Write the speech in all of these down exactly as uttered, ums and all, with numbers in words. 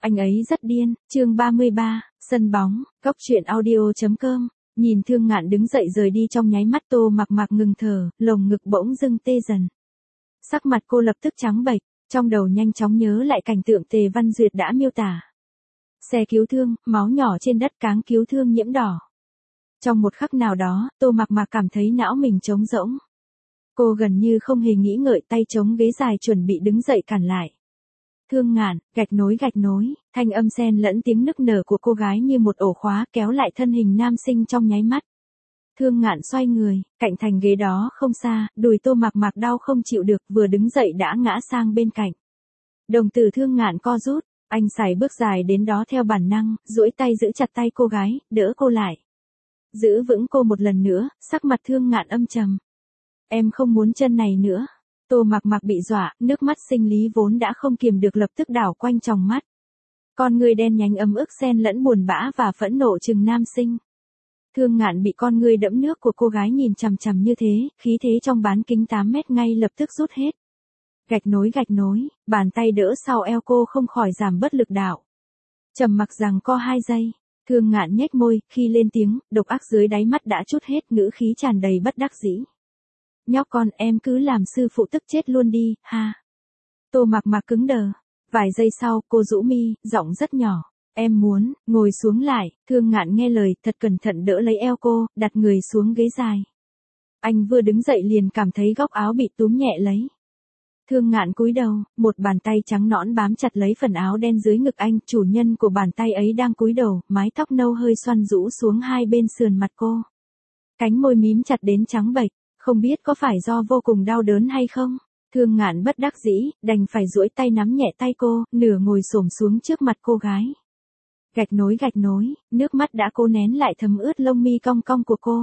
Anh ấy rất điên, chương ba mươi ba, sân bóng, góc truyện audio chấm com. Nhìn Thương Ngạn đứng dậy rời đi trong nháy mắt Tô Mặc Mặc ngừng thở, lồng ngực bỗng dưng tê dần. Sắc mặt cô lập tức trắng bệch, trong đầu nhanh chóng nhớ lại cảnh tượng Tề Văn Duyệt đã miêu tả. Xe cứu thương, máu nhỏ trên đất, cáng cứu thương nhiễm đỏ. Trong một khắc nào đó, Tô Mặc Mặc cảm thấy não mình trống rỗng. Cô gần như không hề nghĩ ngợi, tay chống ghế dài chuẩn bị đứng dậy cản lại. Thương Ngạn, gạch nối gạch nối, thanh âm xen lẫn tiếng nức nở của cô gái như một ổ khóa kéo lại thân hình nam sinh trong nháy mắt. Thương Ngạn xoay người, cạnh thành ghế đó không xa, đùi Tô Mặc Mặc đau không chịu được, vừa đứng dậy đã ngã sang bên cạnh. Đồng tử Thương Ngạn co rút, anh sải bước dài đến đó theo bản năng, duỗi tay giữ chặt tay cô gái, đỡ cô lại. Giữ vững cô một lần nữa, sắc mặt Thương Ngạn âm trầm. Em không muốn chân này nữa. Tô Mặc Mặc bị dọa, nước mắt sinh lý vốn đã không kiềm được lập tức đảo quanh tròng mắt. Con người đen nhánh ấm ức xen lẫn buồn bã và phẫn nộ trừng nam sinh. Thương Ngạn bị con người đẫm nước của cô gái nhìn chằm chằm như thế, khí thế trong bán kính tám mét ngay lập tức rút hết. Gạch nối gạch nối, bàn tay đỡ sau eo cô không khỏi giảm bớt lực đạo. Trầm mặc rằng co hai giây, Thương Ngạn nhếch môi, khi lên tiếng, độc ác dưới đáy mắt đã trút hết, ngữ khí tràn đầy bất đắc dĩ. Nhóc con, em cứ làm sư phụ tức chết luôn đi, ha. Tô Mặc Mặc cứng đờ. Vài giây sau, cô rũ mi, giọng rất nhỏ. Em muốn, ngồi xuống lại. Thương Ngạn nghe lời, thật cẩn thận đỡ lấy eo cô, đặt người xuống ghế dài. Anh vừa đứng dậy liền cảm thấy góc áo bị túm nhẹ lấy. Thương Ngạn cúi đầu, một bàn tay trắng nõn bám chặt lấy phần áo đen dưới ngực anh, chủ nhân của bàn tay ấy đang cúi đầu, mái tóc nâu hơi xoăn rũ xuống hai bên sườn mặt cô. Cánh môi mím chặt đến trắng bệch. Không biết có phải do vô cùng đau đớn hay không? Thương Ngạn bất đắc dĩ, đành phải duỗi tay nắm nhẹ tay cô, nửa ngồi xổm xuống trước mặt cô gái. Gạch nối gạch nối, nước mắt đã cố nén lại thấm ướt lông mi cong cong của cô.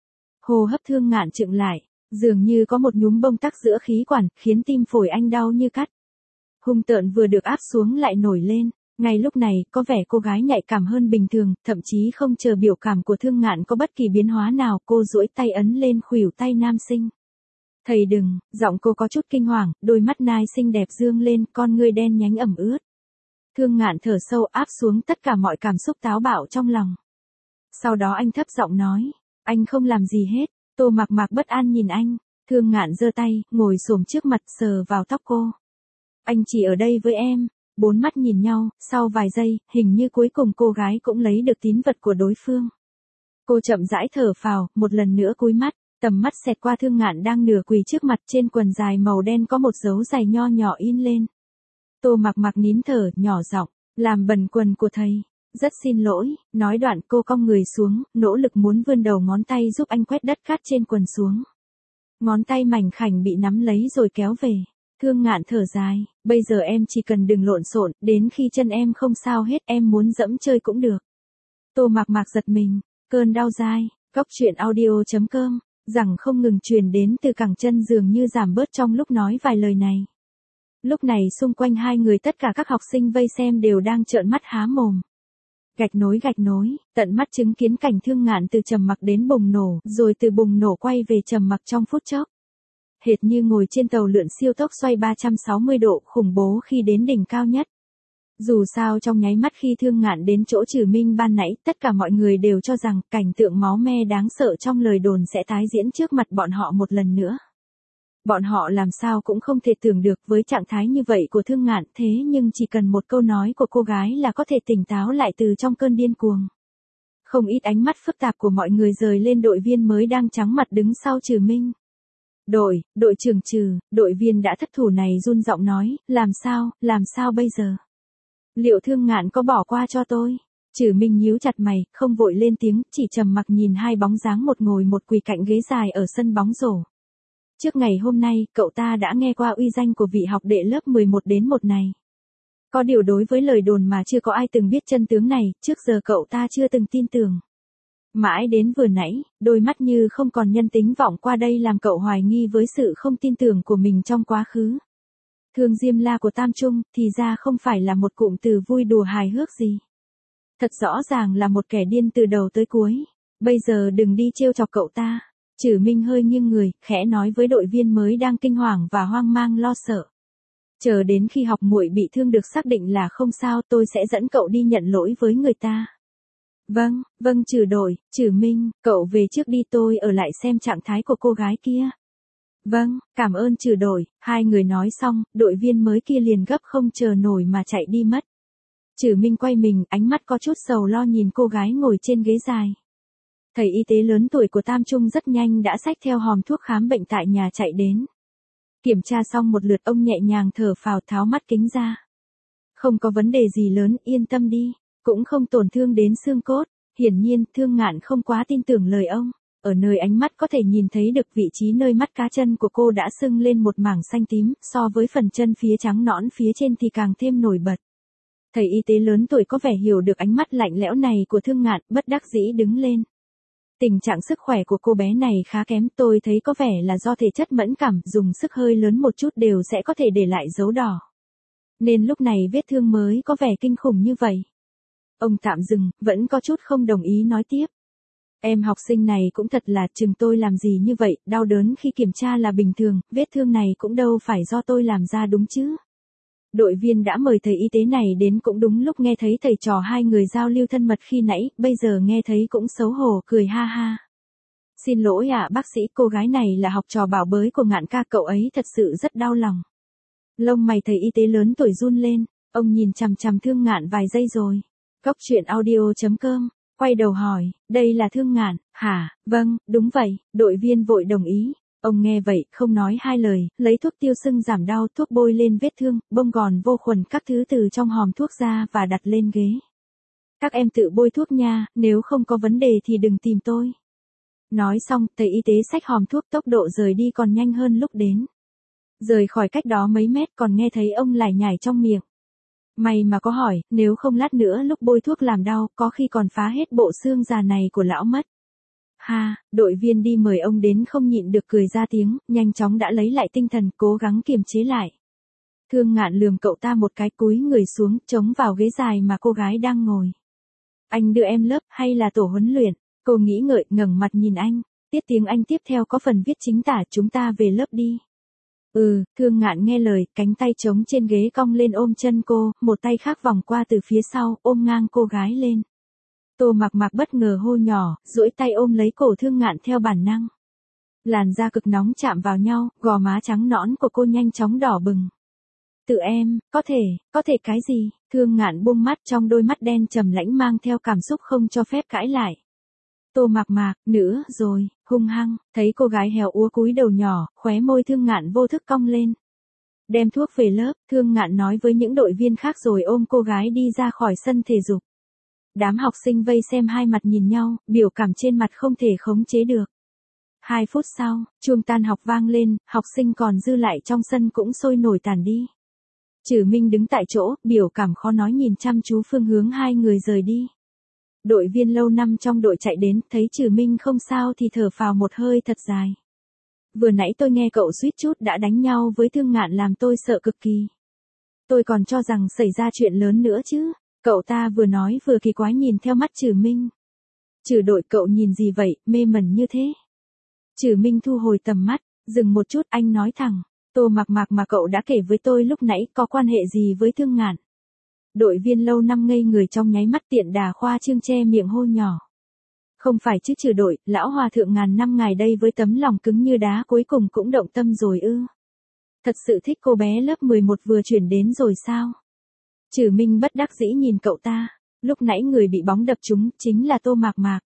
Hô hấp Thương Ngạn chững lại, dường như có một nhúm bông tắc giữa khí quản, khiến tim phổi anh đau như cắt. Hung tợn vừa được áp xuống lại nổi lên. Ngay lúc này, có vẻ cô gái nhạy cảm hơn bình thường, thậm chí không chờ biểu cảm của Thương Ngạn có bất kỳ biến hóa nào, cô duỗi tay ấn lên khuỷu tay nam sinh. Thầy đừng, giọng cô có chút kinh hoàng, đôi mắt nai xinh đẹp dương lên, con ngươi đen nhánh ẩm ướt. Thương Ngạn thở sâu áp xuống tất cả mọi cảm xúc táo bạo trong lòng. Sau đó anh thấp giọng nói, anh không làm gì hết. Tô Mặc Mặc bất an nhìn anh, Thương Ngạn giơ tay, ngồi xổm trước mặt sờ vào tóc cô. Anh chỉ ở đây với em. Bốn mắt nhìn nhau, sau vài giây, hình như cuối cùng cô gái cũng lấy được tín vật của đối phương. Cô chậm rãi thở phào, một lần nữa cúi mắt, tầm mắt xẹt qua Thương Ngạn đang nửa quỳ trước mặt, trên quần dài màu đen có một dấu giày nho nhỏ in lên. Tô Mặc Mặc nín thở, nhỏ giọng, làm bẩn quần của thầy. Rất xin lỗi, nói đoạn cô cong người xuống, nỗ lực muốn vươn đầu ngón tay giúp anh quét đất cát trên quần xuống. Ngón tay mảnh khảnh bị nắm lấy rồi kéo về. Thương Ngạn thở dài, bây giờ em chỉ cần đừng lộn xộn, đến khi chân em không sao hết em muốn dẫm chơi cũng được. Tô Mặc Mặc giật mình, cơn đau dai, góc truyện audio chấm com, rằng không ngừng truyền đến từ cẳng chân dường như giảm bớt trong lúc nói vài lời này. Lúc này xung quanh hai người tất cả các học sinh vây xem đều đang trợn mắt há mồm. Gạch nối gạch nối, tận mắt chứng kiến cảnh Thương Ngạn từ trầm mặc đến bùng nổ, rồi từ bùng nổ quay về trầm mặc trong phút chốc. Hệt như ngồi trên tàu lượn siêu tốc xoay ba trăm sáu mươi độ, khủng bố khi đến đỉnh cao nhất. Dù sao trong nháy mắt khi Thương Ngạn đến chỗ Trừ Minh ban nãy, tất cả mọi người đều cho rằng cảnh tượng máu me đáng sợ trong lời đồn sẽ tái diễn trước mặt bọn họ một lần nữa. Bọn họ làm sao cũng không thể tưởng được với trạng thái như vậy của Thương Ngạn, thế nhưng chỉ cần một câu nói của cô gái là có thể tỉnh táo lại từ trong cơn điên cuồng. Không ít ánh mắt phức tạp của mọi người rời lên đội viên mới đang trắng mặt đứng sau Trừ Minh. Đội, đội trưởng Trừ, đội viên đã thất thủ này run giọng nói, làm sao, làm sao bây giờ? Liệu Thương Ngạn có bỏ qua cho tôi? Trừ Minh nhíu chặt mày, không vội lên tiếng, chỉ trầm mặc nhìn hai bóng dáng một ngồi một quỳ cạnh ghế dài ở sân bóng rổ. Trước ngày hôm nay, cậu ta đã nghe qua uy danh của vị học đệ lớp mười một đến một này. Có điều đối với lời đồn mà chưa có ai từng biết chân tướng này, trước giờ cậu ta chưa từng tin tưởng. Mãi đến vừa nãy, đôi mắt như không còn nhân tính vọng qua đây làm cậu hoài nghi với sự không tin tưởng của mình trong quá khứ. Thương Diêm La của Tam Trung, thì ra không phải là một cụm từ vui đùa hài hước gì. Thật rõ ràng là một kẻ điên từ đầu tới cuối. Bây giờ đừng đi trêu chọc cậu ta. Trừ Minh hơi nghiêng người, khẽ nói với đội viên mới đang kinh hoàng và hoang mang lo sợ. Chờ đến khi học muội bị thương được xác định là không sao tôi sẽ dẫn cậu đi nhận lỗi với người ta. Vâng, vâng trừ đội, trừ Minh, cậu về trước đi tôi ở lại xem trạng thái của cô gái kia. Vâng, cảm ơn trừ đội, hai người nói xong, đội viên mới kia liền gấp không chờ nổi mà chạy đi mất. Trừ Minh quay mình, ánh mắt có chút sầu lo nhìn cô gái ngồi trên ghế dài. Thầy y tế lớn tuổi của Tam Trung rất nhanh đã xách theo hòm thuốc khám bệnh tại nhà chạy đến. Kiểm tra xong một lượt ông nhẹ nhàng thở phào tháo mắt kính ra. Không có vấn đề gì lớn, yên tâm đi, cũng không tổn thương đến xương cốt. Hiển nhiên, Thương Ngạn không quá tin tưởng lời ông. Ở nơi ánh mắt có thể nhìn thấy được vị trí nơi mắt cá chân của cô đã sưng lên một mảng xanh tím, so với phần chân phía trắng nõn phía trên thì càng thêm nổi bật. Thầy y tế lớn tuổi có vẻ hiểu được ánh mắt lạnh lẽo này của Thương Ngạn, bất đắc dĩ đứng lên. Tình trạng sức khỏe của cô bé này khá kém, tôi thấy có vẻ là do thể chất mẫn cảm, dùng sức hơi lớn một chút đều sẽ có thể để lại dấu đỏ. Nên lúc này vết thương mới có vẻ kinh khủng như vậy. Ông tạm dừng, vẫn có chút không đồng ý nói tiếp. Em học sinh này cũng thật là, chừng tôi làm gì như vậy, đau đớn khi kiểm tra là bình thường, vết thương này cũng đâu phải do tôi làm ra đúng chứ. Đội viên đã mời thầy y tế này đến cũng đúng lúc nghe thấy thầy trò hai người giao lưu thân mật khi nãy, bây giờ nghe thấy cũng xấu hổ cười ha ha. Xin lỗi ạ bác sĩ, cô gái này là học trò bảo bối của Ngạn ca, cậu ấy thật sự rất đau lòng. Lông mày thầy y tế lớn tuổi run lên, ông nhìn chằm chằm Thương Ngạn vài giây rồi. Cốc truyện audio chấm com, quay đầu hỏi, đây là Thương Ngạn, hả? Vâng, đúng vậy, đội viên vội đồng ý. Ông nghe vậy, không nói hai lời, lấy thuốc tiêu sưng giảm đau, thuốc bôi lên vết thương, bông gòn vô khuẩn các thứ từ trong hòm thuốc ra và đặt lên ghế. Các em tự bôi thuốc nha, nếu không có vấn đề thì đừng tìm tôi. Nói xong, thầy y tế xách hòm thuốc, tốc độ rời đi còn nhanh hơn lúc đến. Rời khỏi cách đó mấy mét còn nghe thấy ông lải nhải trong miệng. May mà có hỏi, nếu không lát nữa lúc bôi thuốc làm đau, có khi còn phá hết bộ xương già này của lão mất. Ha, đội viên đi mời ông đến không nhịn được cười ra tiếng, nhanh chóng đã lấy lại tinh thần, cố gắng kiềm chế lại. Thương Ngạn lườm cậu ta một cái, cúi người xuống, chống vào ghế dài mà cô gái đang ngồi. Anh đưa em lớp hay là tổ huấn luyện? Cô nghĩ ngợi, ngẩng mặt nhìn anh. Tiết tiếng Anh tiếp theo có phần viết chính tả, chúng ta về lớp đi. Ừ, Thương Ngạn nghe lời, cánh tay trống trên ghế cong lên ôm chân cô, một tay khác vòng qua từ phía sau, ôm ngang cô gái lên. Tô Mặc Mặc bất ngờ hô nhỏ, duỗi tay ôm lấy cổ Thương Ngạn theo bản năng. Làn da cực nóng chạm vào nhau, gò má trắng nõn của cô nhanh chóng đỏ bừng. Tự em, có thể, có thể cái gì? Thương Ngạn buông mắt, trong đôi mắt đen trầm lãnh mang theo cảm xúc không cho phép cãi lại. Tô Mặc Mặc, nữa rồi, hung hăng, thấy cô gái héo úa cúi đầu nhỏ, khóe môi Thương Ngạn vô thức cong lên. Đem thuốc về lớp, Thương Ngạn nói với những đội viên khác rồi ôm cô gái đi ra khỏi sân thể dục. Đám học sinh vây xem hai mặt nhìn nhau, biểu cảm trên mặt không thể khống chế được. Hai phút sau, chuông tan học vang lên, học sinh còn dư lại trong sân cũng sôi nổi tản đi. Trừ Minh đứng tại chỗ, biểu cảm khó nói nhìn chăm chú phương hướng hai người rời đi. Đội viên lâu năm trong đội chạy đến, thấy Trừ Minh không sao thì thở phào một hơi thật dài. Vừa nãy tôi nghe cậu suýt chút đã đánh nhau với Thương Ngạn làm tôi sợ cực kỳ. Tôi còn cho rằng xảy ra chuyện lớn nữa chứ. Cậu ta vừa nói vừa kỳ quái nhìn theo mắt Trừ Minh. Trừ đội, cậu nhìn gì vậy, mê mẩn như thế? Trừ Minh thu hồi tầm mắt, dừng một chút, anh nói thẳng. Tô Mặc Mặc mà cậu đã kể với tôi lúc nãy có quan hệ gì với Thương Ngạn? Đội viên lâu năm ngây người trong nháy mắt, tiện đà khoa trương che miệng hô nhỏ. Không phải chứ Trừ đội, lão hòa thượng ngàn năm ngài đây với tấm lòng cứng như đá cuối cùng cũng động tâm rồi ư? Thật sự thích cô bé lớp mười một vừa chuyển đến rồi sao? Trừ Minh bất đắc dĩ nhìn cậu ta, lúc nãy người bị bóng đập trúng chính là Tô Mặc Mặc.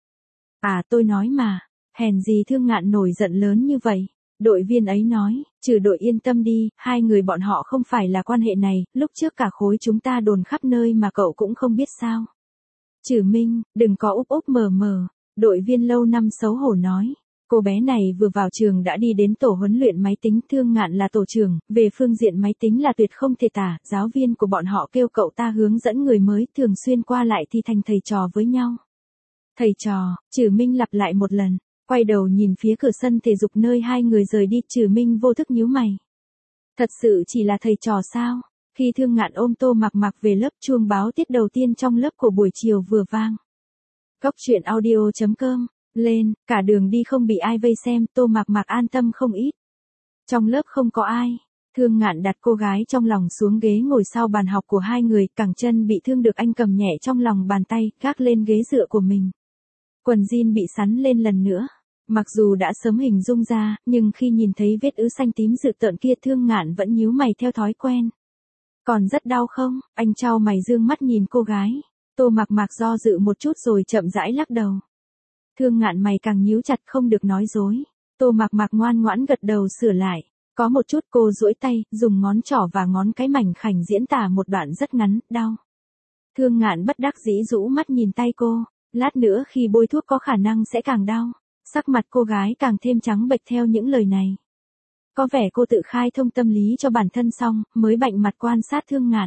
À tôi nói mà, hèn gì Thương Ngạn nổi giận lớn như vậy. Đội viên ấy nói, Trừ đội yên tâm đi, hai người bọn họ không phải là quan hệ này, lúc trước cả khối chúng ta đồn khắp nơi mà cậu cũng không biết sao. Trừ Minh, đừng có úp úp mờ mờ, đội viên lâu năm xấu hổ nói. Cô bé này vừa vào trường đã đi đến tổ huấn luyện máy tính, Thương Ngạn là tổ trưởng, về phương diện máy tính là tuyệt không thể tả, giáo viên của bọn họ kêu cậu ta hướng dẫn người mới, thường xuyên qua lại thì thành thầy trò với nhau. Thầy trò, Trừ Minh lặp lại một lần, quay đầu nhìn phía cửa sân thể dục nơi hai người rời đi, Trừ Minh vô thức nhíu mày. Thật sự chỉ là thầy trò sao? Khi Thương Ngạn ôm Tô Mặc Mặc về lớp, chuông báo tiết đầu tiên trong lớp của buổi chiều vừa vang. Cốc truyện audio chấm com lên, cả đường đi không bị ai vây xem, Tô Mặc Mặc an tâm không ít. Trong lớp không có ai, Thương Ngạn đặt cô gái trong lòng xuống ghế ngồi sau bàn học của hai người, cẳng chân bị thương được anh cầm nhẹ trong lòng bàn tay, gác lên ghế dựa của mình. Quần jean bị sắn lên lần nữa. Mặc dù đã sớm hình dung ra, nhưng khi nhìn thấy vết ứ xanh tím rực tợn kia Thương Ngạn vẫn nhíu mày theo thói quen. Còn rất đau không? Anh chau mày dương mắt nhìn cô gái. Tô Mạc Mạc do dự một chút rồi chậm rãi lắc đầu. Thương Ngạn mày càng nhíu chặt không được nói dối. Tô Mạc Mạc ngoan ngoãn gật đầu sửa lại. Có một chút cô duỗi tay, dùng ngón trỏ và ngón cái mảnh khảnh diễn tả một đoạn rất ngắn, đau. Thương Ngạn bất đắc dĩ rũ mắt nhìn tay cô. Lát nữa khi bôi thuốc có khả năng sẽ càng đau. Sắc mặt cô gái càng thêm trắng bệch theo những lời này. Có vẻ cô tự khai thông tâm lý cho bản thân xong, mới bạnh mặt quan sát Thương Ngạn.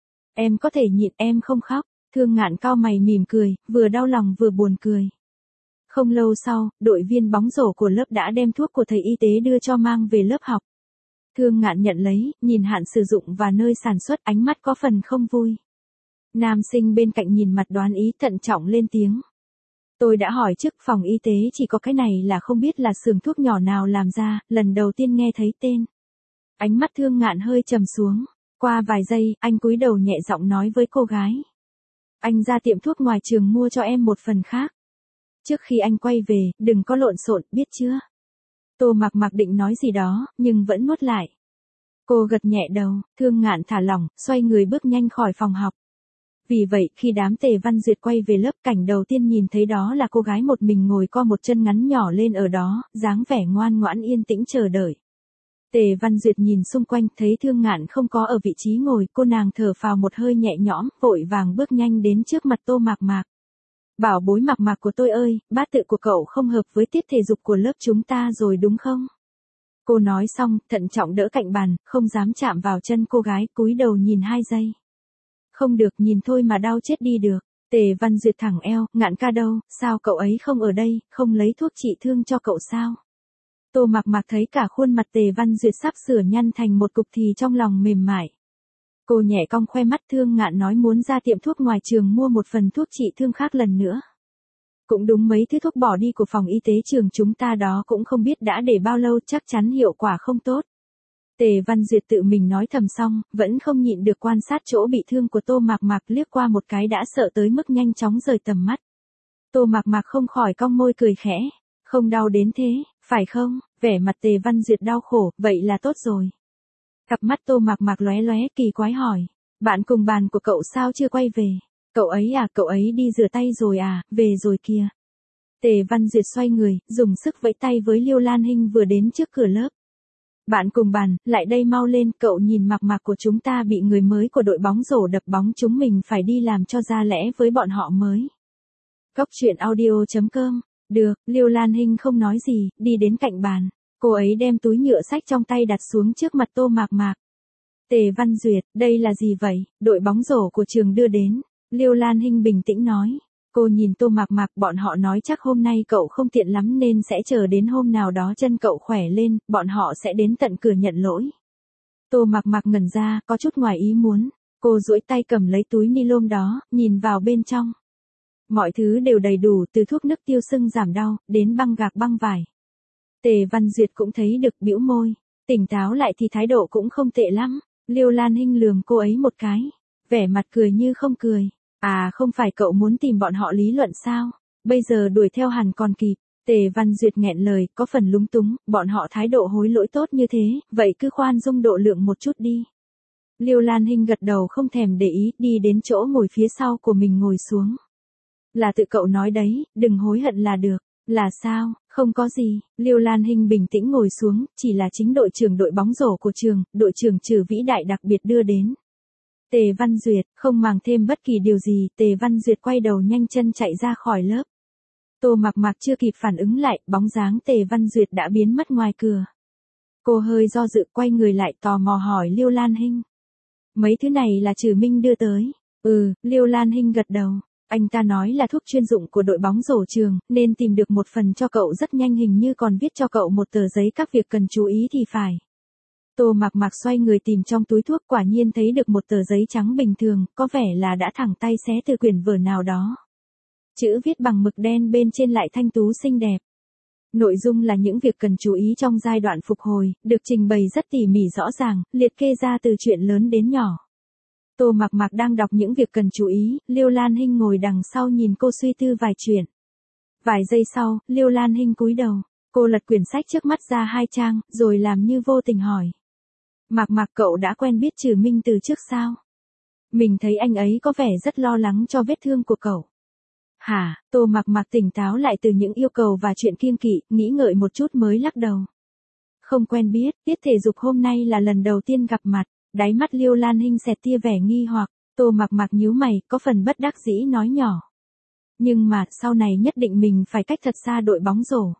Em có thể nhịn, em không khóc. Thương Ngạn cau mày mỉm cười, vừa đau lòng vừa buồn cười. Không lâu sau, đội viên bóng rổ của lớp đã đem thuốc của thầy y tế đưa cho mang về lớp học. Thương Ngạn nhận lấy, nhìn hạn sử dụng và nơi sản xuất, ánh mắt có phần không vui. Nam sinh bên cạnh nhìn mặt đoán ý thận trọng lên tiếng. Tôi đã hỏi trước phòng y tế chỉ có cái này là không biết là xưởng thuốc nhỏ nào làm ra, lần đầu tiên nghe thấy tên. Ánh mắt Thương Ngạn hơi trầm xuống. Qua vài giây, anh cúi đầu nhẹ giọng nói với cô gái. Anh ra tiệm thuốc ngoài trường mua cho em một phần khác. Trước khi anh quay về, đừng có lộn xộn, biết chưa? Tô Mạc Mạc định nói gì đó, nhưng vẫn nuốt lại. Cô gật nhẹ đầu, Thương Ngạn thả lỏng, xoay người bước nhanh khỏi phòng học. Vì vậy, khi đám Tề Văn Duyệt quay về lớp, cảnh đầu tiên nhìn thấy đó là cô gái một mình ngồi co một chân ngắn nhỏ lên ở đó, dáng vẻ ngoan ngoãn yên tĩnh chờ đợi. Tề Văn Duyệt nhìn xung quanh, thấy Thương Ngạn không có ở vị trí ngồi, cô nàng thở phào một hơi nhẹ nhõm, vội vàng bước nhanh đến trước mặt Tô Mạc Mạc. Bảo bối Mạc Mạc của tôi ơi, bát tự của cậu không hợp với tiết thể dục của lớp chúng ta rồi đúng không? Cô nói xong, thận trọng đỡ cạnh bàn, không dám chạm vào chân cô gái, cúi đầu nhìn hai giây. Không được, nhìn thôi mà đau chết đi được. Tề Văn Duyệt thẳng eo, Ngạn ca đâu, sao cậu ấy không ở đây, không lấy thuốc trị thương cho cậu sao? Tô Mạc Mạc thấy cả khuôn mặt Tề Văn Duyệt sắp sửa nhăn thành một cục thì trong lòng mềm mại. Cô nhẹ cong khoe mắt. Thương Ngạn nói muốn ra tiệm thuốc ngoài trường mua một phần thuốc trị thương khác lần nữa. Cũng đúng, mấy thứ thuốc bỏ đi của phòng y tế trường chúng ta đó cũng không biết đã để bao lâu, chắc chắn hiệu quả không tốt. Tề Văn Duyệt tự mình nói thầm xong, vẫn không nhịn được quan sát chỗ bị thương của Tô Mạc Mạc, liếc qua một cái đã sợ tới mức nhanh chóng rời tầm mắt. Tô Mạc Mạc không khỏi cong môi cười khẽ. Không đau đến thế, phải không? Vẻ mặt Tề Văn Duyệt đau khổ, vậy là tốt rồi. Cặp mắt Tô Mạc Mạc lóe lóe kỳ quái hỏi. Bạn cùng bàn của cậu sao chưa quay về? Cậu ấy à, cậu ấy đi rửa tay rồi à, về rồi kìa. Tề Văn Duyệt xoay người, dùng sức vẫy tay với Liêu Lan Hinh vừa đến trước cửa lớp. Bạn cùng bàn, lại đây mau lên, cậu nhìn Mạc Mạc của chúng ta bị người mới của đội bóng rổ đập bóng, chúng mình phải đi làm cho ra lẽ với bọn họ mới. Góc truyện audio chấm com. Được, Liêu Lan Hinh không nói gì, đi đến cạnh bàn. Cô ấy đem túi nhựa sách trong tay đặt xuống trước mặt Tô Mạc Mạc. Tề Văn Duyệt, đây là gì vậy? Đội bóng rổ của trường đưa đến. Liêu Lan Hinh bình tĩnh nói. Cô nhìn Tô Mạc Mạc, bọn họ nói chắc hôm nay cậu không tiện lắm nên sẽ chờ đến hôm nào đó chân cậu khỏe lên, bọn họ sẽ đến tận cửa nhận lỗi. Tô Mạc Mạc ngẩn ra, có chút ngoài ý muốn. Cô duỗi tay cầm lấy túi ni lông đó, nhìn vào bên trong. Mọi thứ đều đầy đủ, từ thuốc nước tiêu sưng giảm đau, đến băng gạc băng vải. Tề Văn Duyệt cũng thấy được, bĩu môi. Tỉnh táo lại thì thái độ cũng không tệ lắm. Liêu Lan Hinh lườm cô ấy một cái. Vẻ mặt cười như không cười. À, không phải cậu muốn tìm bọn họ lý luận sao? Bây giờ đuổi theo hẳn còn kịp. Tề Văn Duyệt nghẹn lời, có phần lúng túng, bọn họ thái độ hối lỗi tốt như thế, vậy cứ khoan dung độ lượng một chút đi. Liêu Lan Hinh gật đầu không thèm để ý, đi đến chỗ ngồi phía sau của mình ngồi xuống. Là tự cậu nói đấy, đừng hối hận là được. Là sao? Không có gì. Liêu Lan Hinh bình tĩnh ngồi xuống, chỉ là chính đội trưởng đội bóng rổ của trường, đội trưởng Trừ vĩ đại đặc biệt đưa đến. Tề Văn Duyệt, không màng thêm bất kỳ điều gì, Tề Văn Duyệt quay đầu nhanh chân chạy ra khỏi lớp. Tô Mạc Mạc chưa kịp phản ứng lại, bóng dáng Tề Văn Duyệt đã biến mất ngoài cửa. Cô hơi do dự, quay người lại tò mò hỏi Liêu Lan Hinh. Mấy thứ này là Trừ Minh đưa tới. Ừ, Liêu Lan Hinh gật đầu. Anh ta nói là thuốc chuyên dụng của đội bóng rổ trường, nên tìm được một phần cho cậu rất nhanh, hình như còn viết cho cậu một tờ giấy các việc cần chú ý thì phải. Tô Mạc Mạc xoay người tìm trong túi thuốc, quả nhiên thấy được một tờ giấy trắng bình thường, có vẻ là đã thẳng tay xé từ quyển vở nào đó. Chữ viết bằng mực đen bên trên lại thanh tú xinh đẹp. Nội dung là những việc cần chú ý trong giai đoạn phục hồi, được trình bày rất tỉ mỉ rõ ràng, liệt kê ra từ chuyện lớn đến nhỏ. Tô Mặc Mặc đang đọc những việc cần chú ý, Liêu Lan Hinh ngồi đằng sau nhìn cô suy tư vài chuyện. Vài giây sau, Liêu Lan Hinh cúi đầu, cô lật quyển sách trước mắt ra hai trang, rồi làm như vô tình hỏi. Mặc Mặc, cậu đã quen biết Trừ Minh từ trước sao? Mình thấy anh ấy có vẻ rất lo lắng cho vết thương của cậu. Hả? Tô Mặc Mặc tỉnh táo lại từ những yêu cầu và chuyện kiêng kỵ, nghĩ ngợi một chút mới lắc đầu. Không quen biết, tiết thể dục hôm nay là lần đầu tiên gặp mặt, đáy mắt Liêu Lan Hinh xẹt tia vẻ nghi hoặc, Tô Mặc Mặc nhíu mày, có phần bất đắc dĩ nói nhỏ. Nhưng mà, sau này nhất định mình phải cách thật xa đội bóng rổ.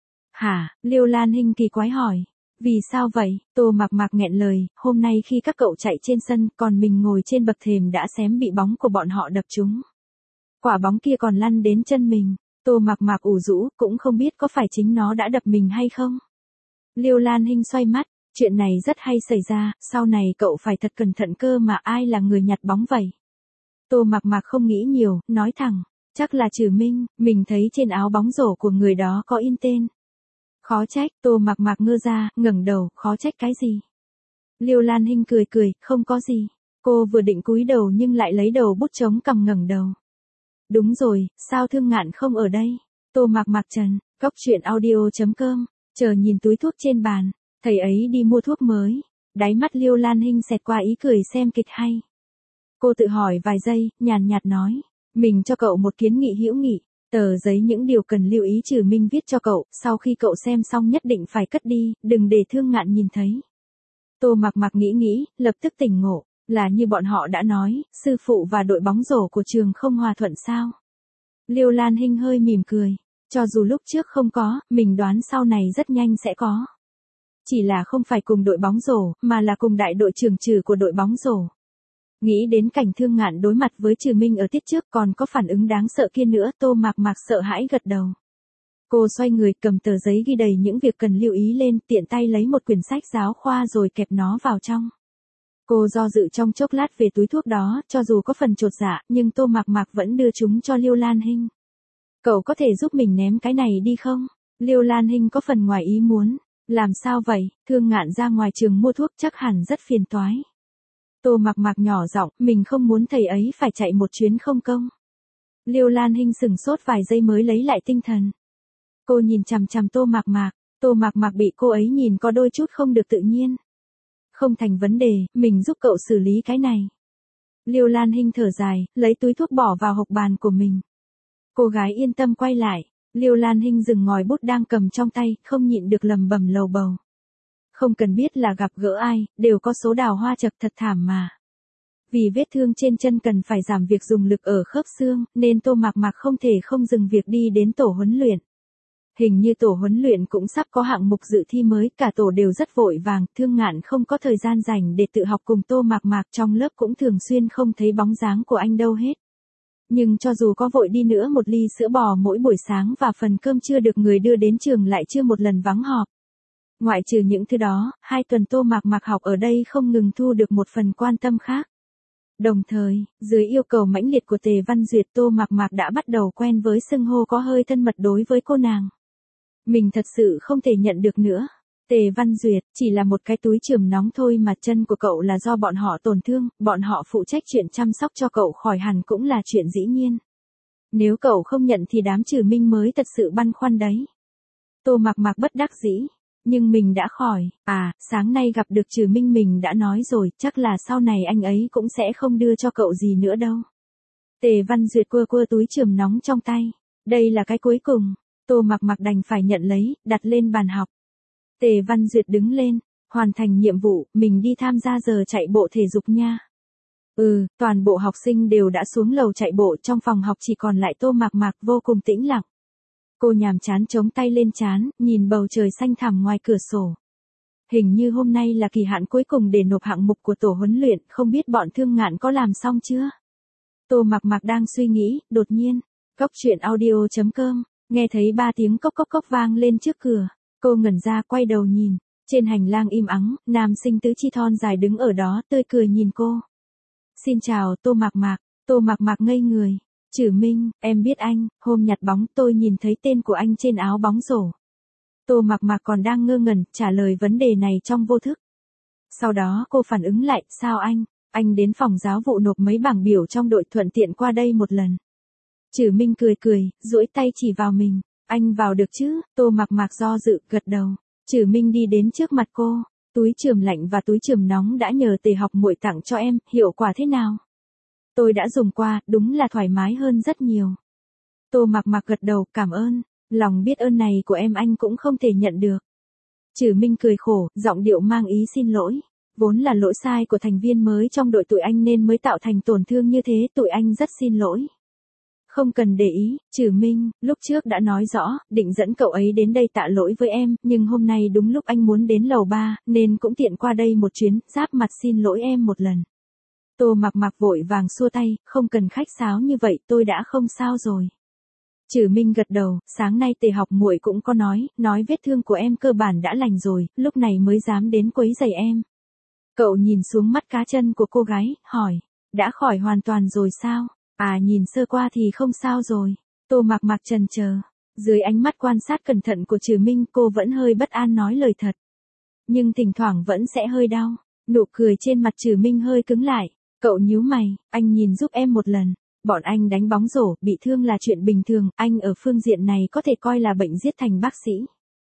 Hả? Liêu Lan Hinh kỳ quái hỏi. Vì sao vậy? Tô Mặc Mặc nghẹn lời, hôm nay khi các cậu chạy trên sân, còn mình ngồi trên bậc thềm đã xém bị bóng của bọn họ đập trúng. Quả bóng kia còn lăn đến chân mình. Tô Mặc Mặc ủ rũ, cũng không biết có phải chính nó đã đập mình hay không. Liêu Lan Hinh xoay mắt, chuyện này rất hay xảy ra, sau này cậu phải thật cẩn thận cơ mà, ai là người nhặt bóng vậy? Tô Mặc Mặc không nghĩ nhiều, nói thẳng, chắc là Trừ Minh, mình thấy trên áo bóng rổ của người đó có in tên. Khó trách. Tô Mặc Mặc ngơ ra, ngẩng đầu, khó trách cái gì? Liêu Lan Hinh cười cười, không có gì. Cô vừa định cúi đầu nhưng lại lấy đầu bút chống cằm ngẩng đầu. Đúng rồi, sao Thương Ngạn không ở đây? Tô Mặc Mặc trần, góc truyện audio chấm com, chờ nhìn túi thuốc trên bàn, thầy ấy đi mua thuốc mới. Đáy mắt Liêu Lan Hinh xẹt qua ý cười xem kịch hay. Cô tự hỏi vài giây, nhàn nhạt nói, mình cho cậu một kiến nghị hữu nghị. Tờ giấy những điều cần lưu ý Trừ Minh viết cho cậu, sau khi cậu xem xong nhất định phải cất đi, đừng để Thương Ngạn nhìn thấy. Tô Mặc Mặc nghĩ nghĩ, lập tức tỉnh ngộ, là như bọn họ đã nói, sư phụ và đội bóng rổ của trường không hòa thuận sao? Liêu Lan Hinh hơi mỉm cười, cho dù lúc trước không có, mình đoán sau này rất nhanh sẽ có. Chỉ là không phải cùng đội bóng rổ, mà là cùng đại đội trưởng Trừ của đội bóng rổ. Nghĩ đến cảnh Thương Ngạn đối mặt với Trừ Minh ở tiết trước còn có phản ứng đáng sợ kia nữa, Tô Mặc Mặc sợ hãi gật đầu. Cô xoay người cầm tờ giấy ghi đầy những việc cần lưu ý lên, tiện tay lấy một quyển sách giáo khoa rồi kẹp nó vào trong. Cô do dự trong chốc lát về túi thuốc đó, cho dù có phần chột dạ, nhưng Tô Mặc Mặc vẫn đưa chúng cho Liêu Lan Hinh. Cậu có thể giúp mình ném cái này đi không? Liêu Lan Hinh có phần ngoài ý muốn. Làm sao vậy? Thương Ngạn ra ngoài trường mua thuốc chắc hẳn rất phiền toái. Tô Mặc Mặc nhỏ giọng, mình không muốn thầy ấy phải chạy một chuyến không công. Liêu Lan Hinh sửng sốt vài giây mới lấy lại tinh thần. Cô nhìn chằm chằm Tô Mặc Mặc, Tô Mặc Mặc bị cô ấy nhìn có đôi chút không được tự nhiên. Không thành vấn đề, mình giúp cậu xử lý cái này. Liêu Lan Hinh thở dài, lấy túi thuốc bỏ vào hộc bàn của mình. Cô gái yên tâm quay lại, Liêu Lan Hinh dừng ngòi bút đang cầm trong tay, không nhịn được lầm bầm lầu bầu. Không cần biết là gặp gỡ ai, đều có số đào hoa chật thật thảm mà. Vì vết thương trên chân cần phải giảm việc dùng lực ở khớp xương, nên Tô Mặc Mặc không thể không dừng việc đi đến tổ huấn luyện. Hình như tổ huấn luyện cũng sắp có hạng mục dự thi mới, cả tổ đều rất vội vàng, Thương Ngạn không có thời gian rảnh để tự học cùng Tô Mặc Mặc, trong lớp cũng thường xuyên không thấy bóng dáng của anh đâu hết. Nhưng cho dù có vội đi nữa, một ly sữa bò mỗi buổi sáng và phần cơm trưa được người đưa đến trường lại chưa một lần vắng họp. Ngoại trừ những thứ đó, hai tuần Tô Mặc Mặc học ở đây không ngừng thu được một phần quan tâm khác. Đồng thời, dưới yêu cầu mãnh liệt của Tề Văn Duyệt, Tô Mặc Mặc đã bắt đầu quen với xưng hô có hơi thân mật đối với cô nàng. Mình thật sự không thể nhận được nữa. Tề Văn Duyệt, chỉ là một cái túi chườm nóng thôi mà, chân của cậu là do bọn họ tổn thương, bọn họ phụ trách chuyện chăm sóc cho cậu khỏi hẳn cũng là chuyện dĩ nhiên. Nếu cậu không nhận thì đám Trừ Minh mới thật sự băn khoăn đấy. Tô Mặc Mặc bất đắc dĩ. Nhưng mình đã khỏi, à, sáng nay gặp được Trừ Minh mình đã nói rồi, chắc là sau này anh ấy cũng sẽ không đưa cho cậu gì nữa đâu. Tề Văn Duyệt quơ quơ túi chườm nóng trong tay. Đây là cái cuối cùng. Tô Mặc Mặc đành phải nhận lấy, đặt lên bàn học. Tề Văn Duyệt đứng lên, hoàn thành nhiệm vụ, mình đi tham gia giờ chạy bộ thể dục nha. Ừ, toàn bộ học sinh đều đã xuống lầu chạy bộ, trong phòng học chỉ còn lại Tô Mặc Mặc vô cùng tĩnh lặng. Cô nhàm chán chống tay lên trán, nhìn bầu trời xanh thẳm ngoài cửa sổ. Hình như hôm nay là kỳ hạn cuối cùng để nộp hạng mục của tổ huấn luyện, không biết bọn Thương Ngạn có làm xong chưa? Tô Mặc Mặc đang suy nghĩ, đột nhiên, góc truyện audio chấm com, nghe thấy ba tiếng cốc cốc cốc vang lên trước cửa. Cô ngẩn ra quay đầu nhìn, trên hành lang im ắng, nam sinh tứ chi thon dài đứng ở đó tươi cười nhìn cô. Xin chào Tô Mặc Mặc. Tô Mặc Mặc ngây người. Trừ Minh, em biết anh, hôm nhặt bóng tôi nhìn thấy tên của anh trên áo bóng rổ. Tô Mặc Mặc còn đang ngơ ngẩn, trả lời vấn đề này trong vô thức. Sau đó cô phản ứng lại, sao anh, anh đến phòng giáo vụ nộp mấy bảng biểu trong đội thuận tiện qua đây một lần. Trử Minh cười cười, duỗi tay chỉ vào mình, anh vào được chứ, Tô Mặc Mặc do dự, gật đầu. Trử Minh đi đến trước mặt cô, túi chườm lạnh và túi chườm nóng đã nhờ Tề học muội tặng cho em, hiệu quả thế nào? Tôi đã dùng qua, đúng là thoải mái hơn rất nhiều. Tô Mặc Mặc gật đầu, cảm ơn, lòng biết ơn này của em anh cũng không thể nhận được. Trử Minh cười khổ, giọng điệu mang ý xin lỗi. Vốn là lỗi sai của thành viên mới trong đội tụi anh nên mới tạo thành tổn thương như thế, tụi anh rất xin lỗi. Không cần để ý, Trử Minh, lúc trước đã nói rõ, định dẫn cậu ấy đến đây tạ lỗi với em, nhưng hôm nay đúng lúc anh muốn đến lầu ba, nên cũng tiện qua đây một chuyến, giáp mặt xin lỗi em một lần. Tô Mặc Mặc vội vàng xua tay, không cần khách sáo như vậy, tôi đã không sao rồi. Trử Minh gật đầu, sáng nay Tề học muội cũng có nói, nói vết thương của em cơ bản đã lành rồi, lúc này mới dám đến quấy rầy em. Cậu nhìn xuống mắt cá chân của cô gái, hỏi, đã khỏi hoàn toàn rồi sao? À nhìn sơ qua thì không sao rồi. Tô Mặc Mặc chần chờ. Dưới ánh mắt quan sát cẩn thận của Trử Minh cô vẫn hơi bất an nói lời thật. Nhưng thỉnh thoảng vẫn sẽ hơi đau. Nụ cười trên mặt Trử Minh hơi cứng lại. Cậu nhíu mày, anh nhìn giúp em một lần. Bọn anh đánh bóng rổ, bị thương là chuyện bình thường, anh ở phương diện này có thể coi là bệnh giết thành bác sĩ.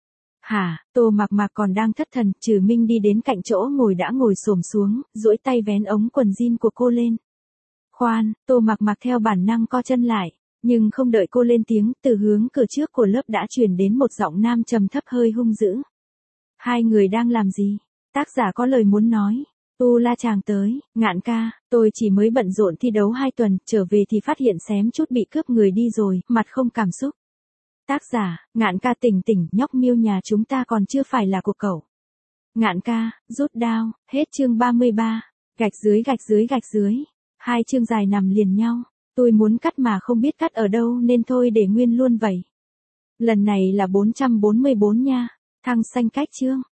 Hả, Tô Mặc Mặc còn đang thất thần, Trử Minh đi đến cạnh chỗ ngồi đã ngồi xổm xuống, duỗi tay vén ống quần jean của cô lên. Khoan, Tô Mặc Mặc theo bản năng co chân lại, nhưng không đợi cô lên tiếng, từ hướng cửa trước của lớp đã truyền đến một giọng nam trầm thấp hơi hung dữ. Hai người đang làm gì? Tác giả có lời muốn nói. Tu La chàng tới, Ngạn ca, tôi chỉ mới bận rộn thi đấu hai tuần, trở về thì phát hiện xém chút bị cướp người đi rồi, mặt không cảm xúc. Tác giả, Ngạn ca tỉnh tỉnh, nhóc miêu nhà chúng ta còn chưa phải là của cậu. Ngạn ca, rút đao, hết chương ba mươi ba, gạch dưới gạch dưới gạch dưới. Hai chương dài nằm liền nhau, tôi muốn cắt mà không biết cắt ở đâu nên thôi để nguyên luôn vậy. Lần này là bốn trăm bốn mươi bốn nha, thăng xanh cách chương.